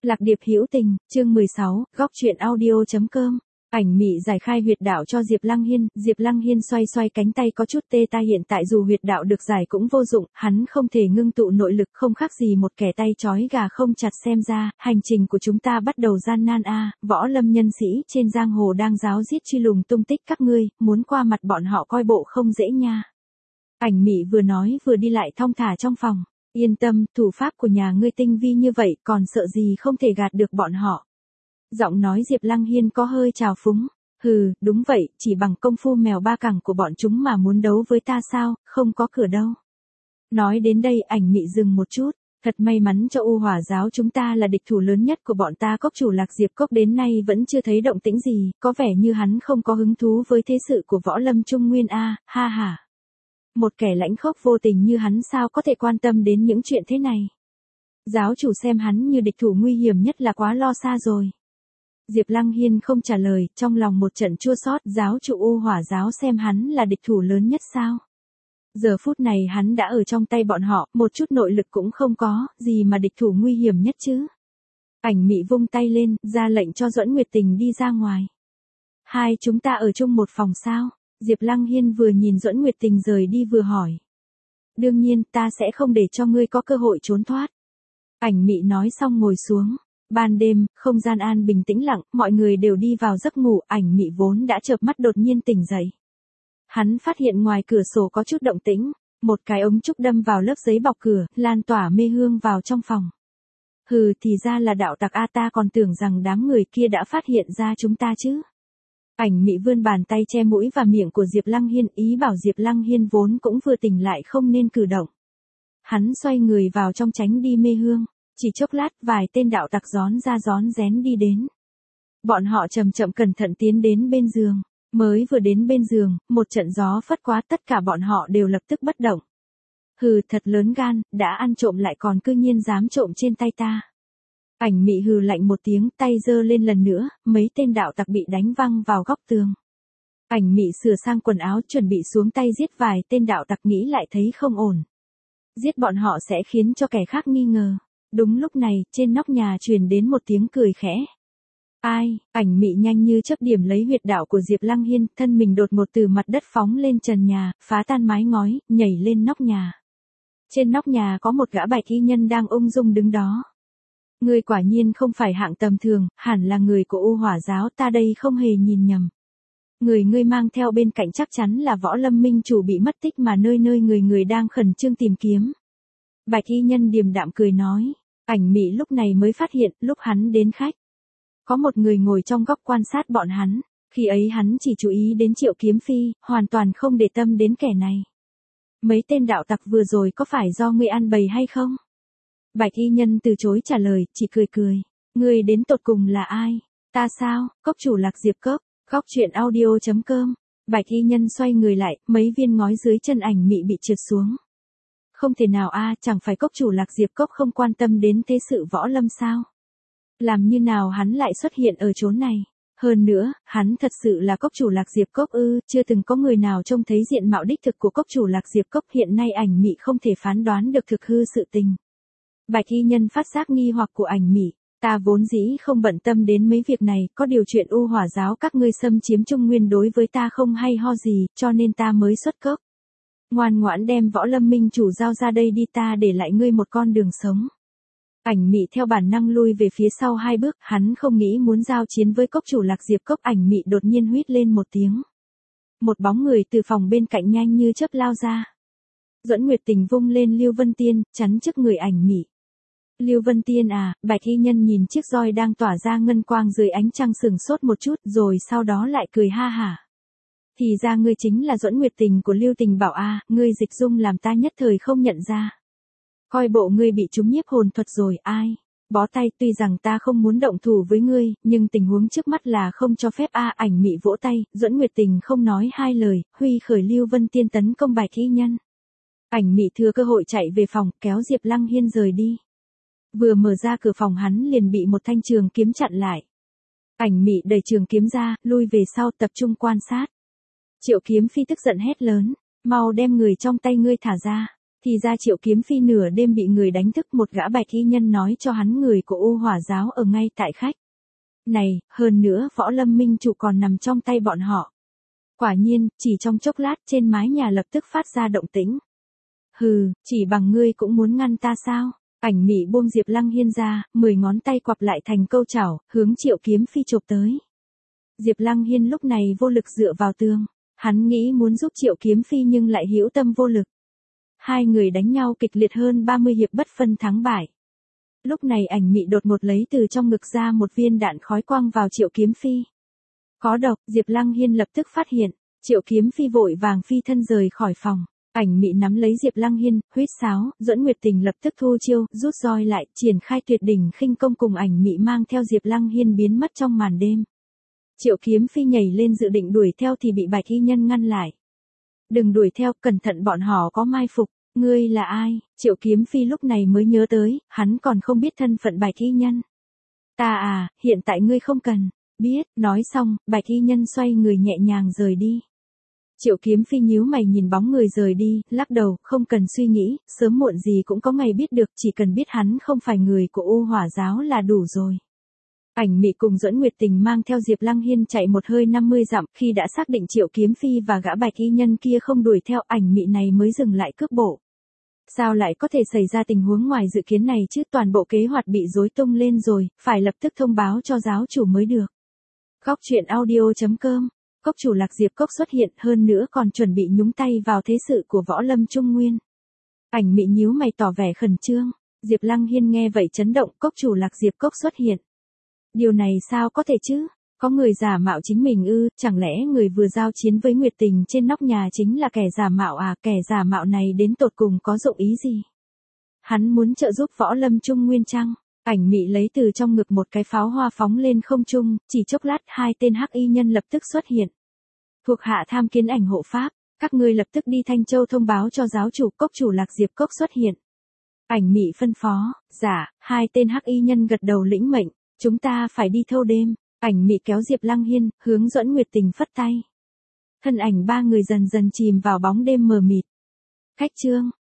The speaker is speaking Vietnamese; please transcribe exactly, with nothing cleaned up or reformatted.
Lạc Điệp hữu tình, chương mười sáu, góc truyện audio.com. Ảnh mị giải khai huyệt đạo cho Diệp Lăng Hiên, Diệp Lăng Hiên xoay xoay cánh tay có chút tê tai, hiện tại dù huyệt đạo được giải cũng vô dụng, hắn không thể ngưng tụ nội lực, không khác gì một kẻ tay trói gà không chặt. Xem ra, hành trình của chúng ta bắt đầu gian nan a, võ lâm nhân sĩ trên giang hồ đang ráo riết truy lùng tung tích các ngươi, muốn qua mặt bọn họ coi bộ không dễ nha. Ảnh mị vừa nói vừa đi lại thong thả trong phòng. Yên tâm, thủ pháp của nhà ngươi tinh vi như vậy, còn sợ gì không thể gạt được bọn họ. Giọng nói Diệp Lăng Hiên có hơi trào phúng. Hừ, đúng vậy, chỉ bằng công phu mèo ba cẳng của bọn chúng mà muốn đấu với ta sao, không có cửa đâu. Nói đến đây ảnh mị dừng một chút. Thật may mắn cho U Hỏa giáo, chúng ta là địch thủ lớn nhất của bọn ta. Cốc chủ Lạc Diệp Cốc đến nay vẫn chưa thấy động tĩnh gì, có vẻ như hắn không có hứng thú với thế sự của võ lâm Trung Nguyên a, ha ha. Một kẻ lãnh khốc vô tình như hắn sao có thể quan tâm đến những chuyện thế này. Giáo chủ xem hắn như địch thủ nguy hiểm nhất là quá lo xa rồi. Diệp Lăng Hiên không trả lời, trong lòng một trận chua xót. Giáo chủ U Hỏa giáo xem hắn là địch thủ lớn nhất sao? Giờ phút này hắn đã ở trong tay bọn họ, một chút nội lực cũng không có, gì mà địch thủ nguy hiểm nhất chứ? Ảnh mị vung tay lên, ra lệnh cho Duẫn Nguyệt Tình đi ra ngoài. Hai chúng ta ở chung một phòng sao? Diệp Lăng Hiên vừa nhìn Duẫn Nguyệt Tình rời đi vừa hỏi. Đương nhiên, ta sẽ không để cho ngươi có cơ hội trốn thoát. Ảnh mị nói xong ngồi xuống. Ban đêm, không gian an bình tĩnh lặng, mọi người đều đi vào giấc ngủ. Ảnh mị vốn đã chợp mắt đột nhiên tỉnh dậy. Hắn phát hiện ngoài cửa sổ có chút động tĩnh, một cái ống trúc đâm vào lớp giấy bọc cửa, lan tỏa mê hương vào trong phòng. Hừ, thì ra là đạo tặc a, ta còn tưởng rằng đám người kia đã phát hiện ra chúng ta chứ. Ảnh mị vươn bàn tay che mũi và miệng của Diệp Lăng Hiên, ý bảo Diệp Lăng Hiên vốn cũng vừa tỉnh lại không nên cử động. Hắn xoay người vào trong tránh đi mê hương, chỉ chốc lát vài tên đạo tặc rón ra rón rén đi đến. Bọn họ chậm chậm cẩn thận tiến đến bên giường, mới vừa đến bên giường, một trận gió phất quá, tất cả bọn họ đều lập tức bất động. Hừ, thật lớn gan, đã ăn trộm lại còn cư nhiên dám trộm trên tay ta. Ảnh mị hừ lạnh một tiếng, tay giơ lên lần nữa, mấy tên đạo tặc bị đánh văng vào góc tường. Ảnh mị sửa sang quần áo chuẩn bị xuống tay giết vài tên đạo tặc, nghĩ lại thấy không ổn. Giết bọn họ sẽ khiến cho kẻ khác nghi ngờ. Đúng lúc này, trên nóc nhà truyền đến một tiếng cười khẽ. Ai? Ảnh mị nhanh như chớp điểm lấy huyệt đạo của Diệp Lăng Hiên, thân mình đột ngột từ mặt đất phóng lên trần nhà, phá tan mái ngói, nhảy lên nóc nhà. Trên nóc nhà có một gã bạch y nhân đang ung dung đứng đó. Ngươi quả nhiên không phải hạng tầm thường, hẳn là người của U Hỏa giáo, ta đây không hề nhìn nhầm. Người ngươi mang theo bên cạnh chắc chắn là võ lâm minh chủ bị mất tích mà nơi nơi người người đang khẩn trương tìm kiếm. Bạch y nhân điềm đạm cười nói. Ảnh mị lúc này mới phát hiện, lúc hắn đến khách, có một người ngồi trong góc quan sát bọn hắn. Khi ấy hắn chỉ chú ý đến Triệu Kiếm Phi, hoàn toàn không để tâm đến kẻ này. Mấy tên đạo tặc vừa rồi có phải do ngươi ăn bầy hay không? Bạch y nhân từ chối trả lời, chỉ cười cười. Ngươi đến tột cùng là ai? Ta sao? Cốc chủ Lạc Diệp Cốc. Góc truyện audio.com. Bạch y nhân xoay người lại, mấy viên ngói dưới chân ảnh mị bị trượt xuống. Không thể nào a, chẳng phải cốc chủ Lạc Diệp Cốc không quan tâm đến thế sự võ lâm sao? Làm như nào hắn lại xuất hiện ở chốn này? Hơn nữa, hắn thật sự là cốc chủ Lạc Diệp Cốc ư? Chưa từng có người nào trông thấy diện mạo đích thực của cốc chủ Lạc Diệp Cốc, hiện nay ảnh mị không thể phán đoán được thực hư sự tình. Bạch y nhân phát giác nghi hoặc của ảnh mị. Ta vốn dĩ không bận tâm đến mấy việc này, có điều chuyện U Hỏa giáo các ngươi xâm chiếm Trung Nguyên đối với ta không hay ho gì, cho nên ta mới xuất cốc. Ngoan ngoãn đem võ lâm minh chủ giao ra đây đi, ta để lại ngươi một con đường sống. Ảnh mị theo bản năng lui về phía sau hai bước, hắn không nghĩ muốn giao chiến với cốc chủ Lạc Diệp Cốc. Ảnh mị đột nhiên huýt lên một tiếng. Một bóng người từ phòng bên cạnh nhanh như chớp lao ra. Duẫn Nguyệt Tình vung lên Lưu Vân Tiên, chắn trước người ảnh mị. Lưu Vân Tiên à? Bạch y nhân nhìn chiếc roi đang tỏa ra ngân quang dưới ánh trăng sừng sốt một chút, rồi sau đó lại cười ha hả. Thì ra ngươi chính là Duẫn Nguyệt Tình của Lưu Tình Bảo a, ngươi dịch dung làm ta nhất thời không nhận ra. Coi bộ ngươi bị trúng nhiếp hồn thuật rồi. Ai? Bó tay, tuy rằng ta không muốn động thủ với ngươi, nhưng tình huống trước mắt là không cho phép a. Ảnh mị vỗ tay, Duẫn Nguyệt Tình không nói hai lời, huy khởi Lưu Vân Tiên tấn công Bạch y nhân. Ảnh mị thừa cơ hội chạy về phòng, kéo Diệp Lăng Hiên rời đi. Vừa mở ra cửa phòng hắn liền bị một thanh trường kiếm chặn lại. Ảnh mị đẩy trường kiếm ra, lui về sau tập trung quan sát. Triệu Kiếm Phi tức giận hét lớn, mau đem người trong tay ngươi thả ra. Thì ra Triệu Kiếm Phi nửa đêm bị người đánh thức, một gã bạch y nhân nói cho hắn người của U Hỏa giáo ở ngay tại khách này, hơn nữa Võ Lâm Minh chủ còn nằm trong tay bọn họ. Quả nhiên, chỉ trong chốc lát trên mái nhà lập tức phát ra động tĩnh. Hừ, chỉ bằng ngươi cũng muốn ngăn ta sao? Ảnh Mị buông Diệp Lăng Hiên ra, mười ngón tay quặp lại thành câu chảo, hướng Triệu Kiếm Phi chộp tới. Diệp Lăng Hiên lúc này vô lực dựa vào tường, hắn nghĩ muốn giúp Triệu Kiếm Phi nhưng lại hữu tâm vô lực. Hai người đánh nhau kịch liệt hơn ba mươi hiệp bất phân thắng bại. Lúc này Ảnh Mị đột ngột lấy từ trong ngực ra một viên đạn khói quang vào Triệu Kiếm Phi. Có độc, Diệp Lăng Hiên lập tức phát hiện, Triệu Kiếm Phi vội vàng phi thân rời khỏi phòng. Ảnh Mị nắm lấy Diệp Lăng Hiên, huýt sáo, Duẫn Nguyệt Tình lập tức thu chiêu, rút roi lại, triển khai tuyệt đỉnh khinh công cùng Ảnh Mị mang theo Diệp Lăng Hiên biến mất trong màn đêm. Triệu Kiếm Phi nhảy lên dự định đuổi theo thì bị bạch y nhân ngăn lại. Đừng đuổi theo, cẩn thận bọn họ có mai phục. Ngươi là ai? Triệu Kiếm Phi lúc này mới nhớ tới, hắn còn không biết thân phận bạch y nhân. Ta à, hiện tại ngươi không cần biết. Nói xong, bạch y nhân xoay người nhẹ nhàng rời đi. Triệu Kiếm Phi nhíu mày nhìn bóng người rời đi, lắc đầu, không cần suy nghĩ, sớm muộn gì cũng có ngày biết được, chỉ cần biết hắn không phải người của U Hỏa giáo là đủ rồi. Ảnh Mị cùng Duẫn Nguyệt Tình mang theo Diệp Lăng Hiên chạy một hơi năm mươi dặm, khi đã xác định Triệu Kiếm Phi và gã bạch y nhân kia không đuổi theo, Ảnh Mị này mới dừng lại cước bộ. Sao lại có thể xảy ra tình huống ngoài dự kiến này chứ, toàn bộ kế hoạch bị rối tung lên rồi, phải lập tức thông báo cho giáo chủ mới được. Góc truyện audio chấm com, Cốc chủ Lạc Diệp Cốc xuất hiện, hơn nữa còn chuẩn bị nhúng tay vào thế sự của Võ Lâm Trung Nguyên. Ảnh Mị nhíu mày tỏ vẻ khẩn trương, Diệp Lăng Hiên nghe vậy chấn động, Cốc chủ Lạc Diệp Cốc xuất hiện. Điều này sao có thể chứ? Có người giả mạo chính mình ư, chẳng lẽ người vừa giao chiến với Nguyệt Tình trên nóc nhà chính là kẻ giả mạo à, kẻ giả mạo này đến tột cùng có dụng ý gì? Hắn muốn trợ giúp Võ Lâm Trung Nguyên chăng? Ảnh Mị lấy từ trong ngực một cái pháo hoa phóng lên không trung, chỉ chốc lát hai tên hắc y nhân lập tức xuất hiện. Thuộc hạ tham kiến Ảnh hộ pháp, các ngươi lập tức đi Thanh Châu thông báo cho giáo chủ, Cốc chủ Lạc Diệp Cốc xuất hiện. Ảnh Mị phân phó, dạ, hai tên hắc y nhân gật đầu lĩnh mệnh, chúng ta phải đi thâu đêm. Ảnh Mị kéo Diệp Lăng Hiên, hướng Duẫn Nguyệt Tình phất tay. Thân ảnh ba người dần dần chìm vào bóng đêm mờ mịt. Khách trương,